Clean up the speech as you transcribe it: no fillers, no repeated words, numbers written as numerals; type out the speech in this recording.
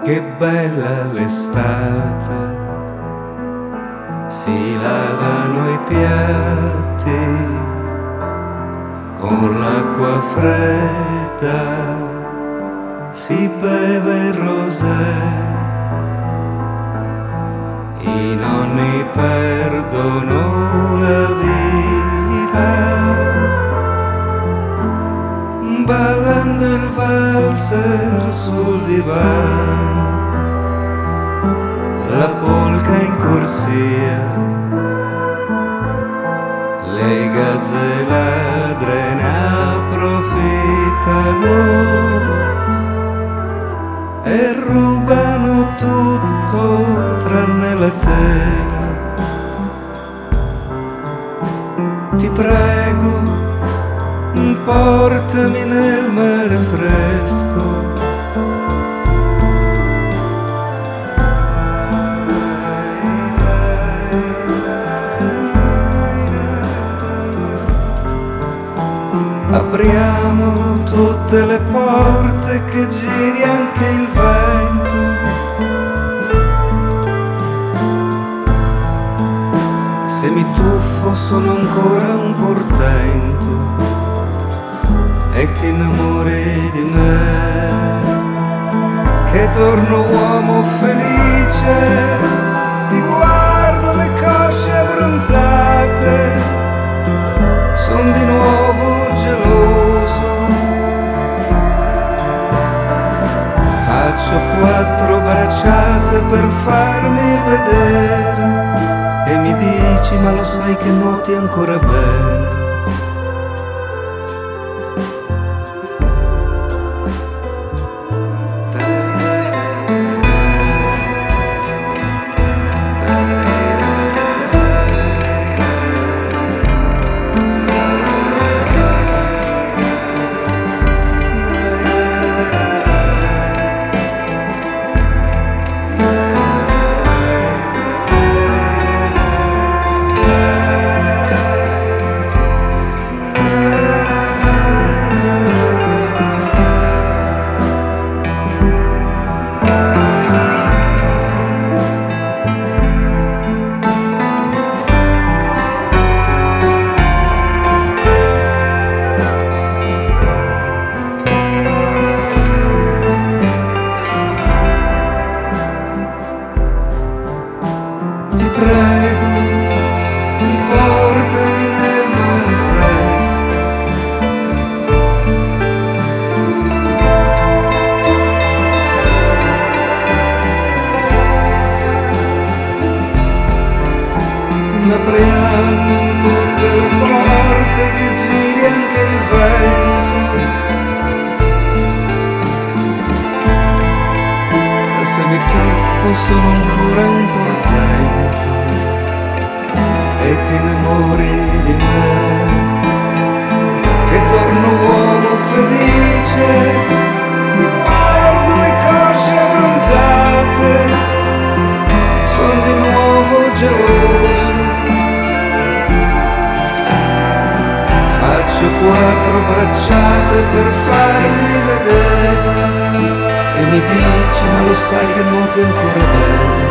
Che bella l'estate, si lavano i piatti con l'acqua fredda, si beve il rosé, i nonni perdono la vita ballando il valzer sul divano, la polca in corsia, le gazze ladre ne approfittano e rubano tutto tranne la tela. Ti prego, portami nel mare fresco, apriamo tutte le porte che giri anche il vento, se mi tuffo sono ancora un portento e ti innamori di me, che torno uomo felice, ti guardo le cosce abbronzate, son di nuovo geloso, faccio 4 bracciate per farmi vedere e mi dici ma lo sai che nuoti ancora bene. Prego, portami nel mare fresco, apriamo tutte le porte che giri anche il vento, e se mi tuffo sono ancora un portento e ti innamori di me, che torno uomo felice, ti guardo le cosce abbronzate, son di nuovo geloso, faccio 4 bracciate per farmi vedere e mi dici ma lo sai che nuoti ancora bene.